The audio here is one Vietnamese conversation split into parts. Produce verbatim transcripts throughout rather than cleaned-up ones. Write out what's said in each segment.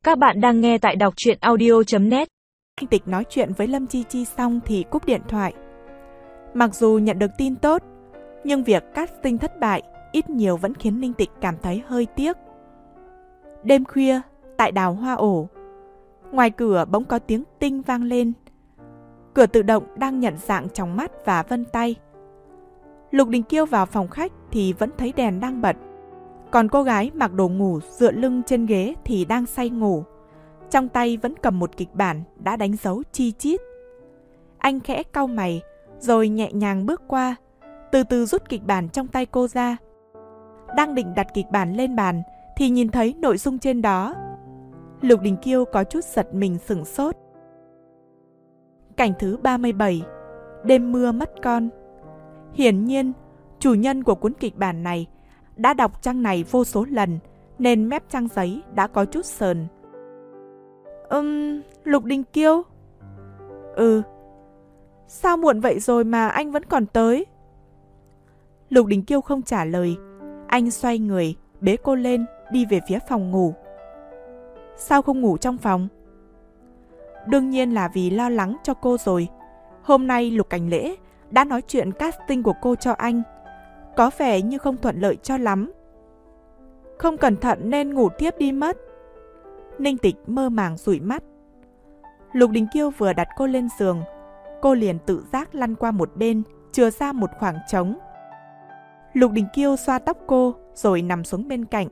Các bạn đang nghe tại đọc truyện audio chấm net. Ninh Tịch nói chuyện với Lâm Chi Chi xong thì cúp điện thoại. Mặc dù nhận được tin tốt, nhưng việc casting thất bại ít nhiều vẫn khiến Ninh Tịch cảm thấy hơi tiếc. Đêm khuya, tại đào hoa ổ, ngoài cửa bỗng có tiếng tinh vang lên. Cửa tự động đang nhận dạng trong mắt và vân tay. Lục Đình Kiêu vào phòng khách thì vẫn thấy đèn đang bật. Còn cô gái mặc đồ ngủ dựa lưng trên ghế thì đang say ngủ. Trong tay vẫn cầm một kịch bản đã đánh dấu chi chít. Anh khẽ cau mày, rồi nhẹ nhàng bước qua, từ từ rút kịch bản trong tay cô ra. Đang định đặt kịch bản lên bàn thì nhìn thấy nội dung trên đó. Lục Đình Kiêu có chút giật mình sửng sốt. Cảnh thứ ba mươi bảy. Đêm mưa mất con. Hiển nhiên, chủ nhân của cuốn kịch bản này đã đọc trang này vô số lần, nên mép trang giấy đã có chút sờn. Ừm, Lục Đình Kiêu? Ừ. Sao muộn vậy rồi mà anh vẫn còn tới? Lục Đình Kiêu không trả lời. Anh xoay người, bế cô lên, đi về phía phòng ngủ. Sao không ngủ trong phòng? Đương nhiên là vì lo lắng cho cô rồi. Hôm nay Lục Cảnh Lễ đã nói chuyện casting của cô cho anh. Có vẻ như không thuận lợi cho lắm. Không cẩn thận nên ngủ tiếp đi mất. Ninh Tịch mơ màng dụi mắt. Lục Đình Kiêu vừa đặt cô lên giường, cô liền tự giác lăn qua một bên, chừa ra một khoảng trống. Lục Đình Kiêu xoa tóc cô rồi nằm xuống bên cạnh.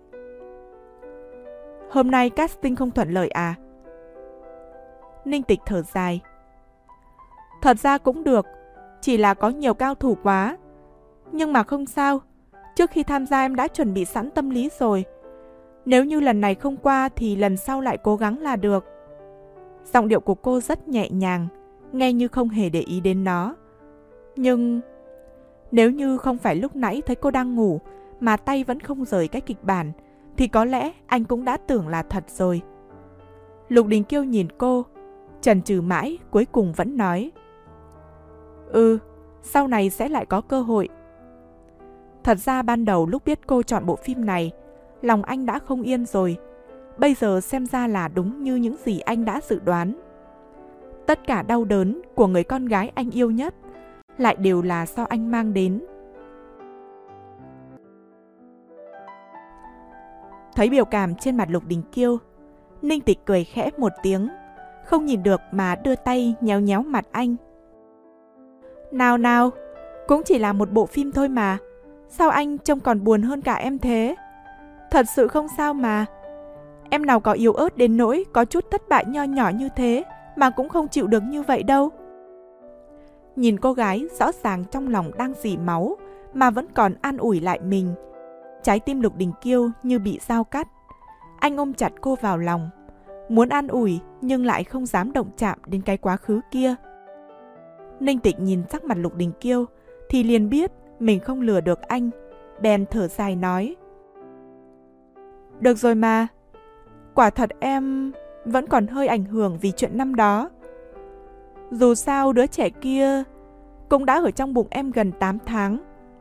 Hôm nay casting không thuận lợi à? Ninh Tịch thở dài. Thật ra cũng được, chỉ là có nhiều cao thủ quá. Nhưng mà không sao, trước khi tham gia em đã chuẩn bị sẵn tâm lý rồi. Nếu như lần này không qua thì lần sau lại cố gắng là được. Giọng điệu của cô rất nhẹ nhàng, nghe như không hề để ý đến nó. Nhưng nếu như không phải lúc nãy thấy cô đang ngủ mà tay vẫn không rời cái kịch bản, thì có lẽ anh cũng đã tưởng là thật rồi. Lục Đình Kiêu nhìn cô, chần chừ mãi, cuối cùng vẫn nói. Ừ, sau này sẽ lại có cơ hội. Thật ra ban đầu lúc biết cô chọn bộ phim này, lòng anh đã không yên rồi. Bây giờ xem ra là đúng như những gì anh đã dự đoán. Tất cả đau đớn của người con gái anh yêu nhất lại đều là do anh mang đến. Thấy biểu cảm trên mặt Lục Đình Kiêu, Ninh Tịch cười khẽ một tiếng, không nhìn được mà đưa tay nhéo nhéo mặt anh. Nào nào, cũng chỉ là một bộ phim thôi mà. Sao anh trông còn buồn hơn cả em thế? Thật sự không sao mà. Em nào có yếu ớt đến nỗi có chút thất bại nho nhỏ như thế mà cũng không chịu được như vậy đâu. Nhìn cô gái rõ ràng trong lòng đang rỉ máu mà vẫn còn an ủi lại mình. Trái tim Lục Đình Kiêu như bị dao cắt. Anh ôm chặt cô vào lòng, muốn an ủi nhưng lại không dám động chạm đến cái quá khứ kia. Ninh Tịch nhìn sắc mặt Lục Đình Kiêu thì liền biết mình không lừa được anh, bèn thở dài nói. Được rồi mà, quả thật em vẫn còn hơi ảnh hưởng vì chuyện năm đó. Dù sao đứa trẻ kia cũng đã ở trong bụng em gần tám tháng.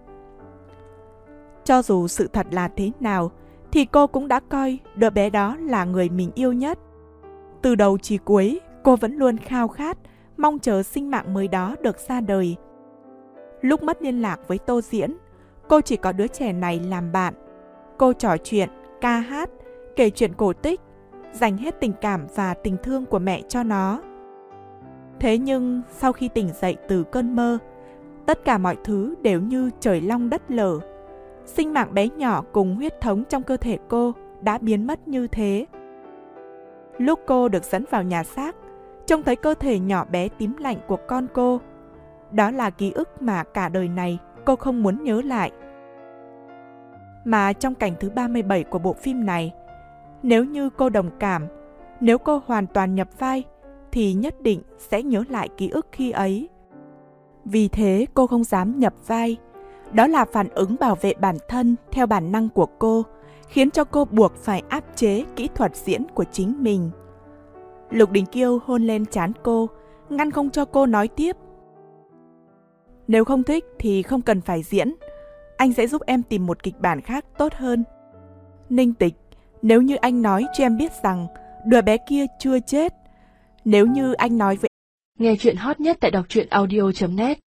Cho dù sự thật là thế nào thì cô cũng đã coi đứa bé đó là người mình yêu nhất. Từ đầu chí cuối cô vẫn luôn khao khát, mong chờ sinh mạng mới đó được ra đời. Lúc mất liên lạc với Tô Diễn, cô chỉ có đứa trẻ này làm bạn. Cô trò chuyện, ca hát, kể chuyện cổ tích, dành hết tình cảm và tình thương của mẹ cho nó. Thế nhưng sau khi tỉnh dậy từ cơn mơ, tất cả mọi thứ đều như trời long đất lở. Sinh mạng bé nhỏ cùng huyết thống trong cơ thể cô đã biến mất như thế. Lúc cô được dẫn vào nhà xác, trông thấy cơ thể nhỏ bé tím lạnh của con cô. Đó là ký ức mà cả đời này cô không muốn nhớ lại. Mà trong cảnh thứ ba mươi bảy của bộ phim này, nếu như cô đồng cảm, nếu cô hoàn toàn nhập vai, thì nhất định sẽ nhớ lại ký ức khi ấy. Vì thế cô không dám nhập vai. Đó là phản ứng bảo vệ bản thân theo bản năng của cô, khiến cho cô buộc phải áp chế kỹ thuật diễn của chính mình. Lục Đình Kiêu hôn lên trán cô, ngăn không cho cô nói tiếp. Nếu không thích thì không cần phải diễn. Anh sẽ giúp em tìm một kịch bản khác tốt hơn. Ninh Tịch, nếu như anh nói cho em biết rằng đứa bé kia chưa chết. Nếu như anh nói với Nghe chuyện hot nhất tại đọc truyện audio chấm net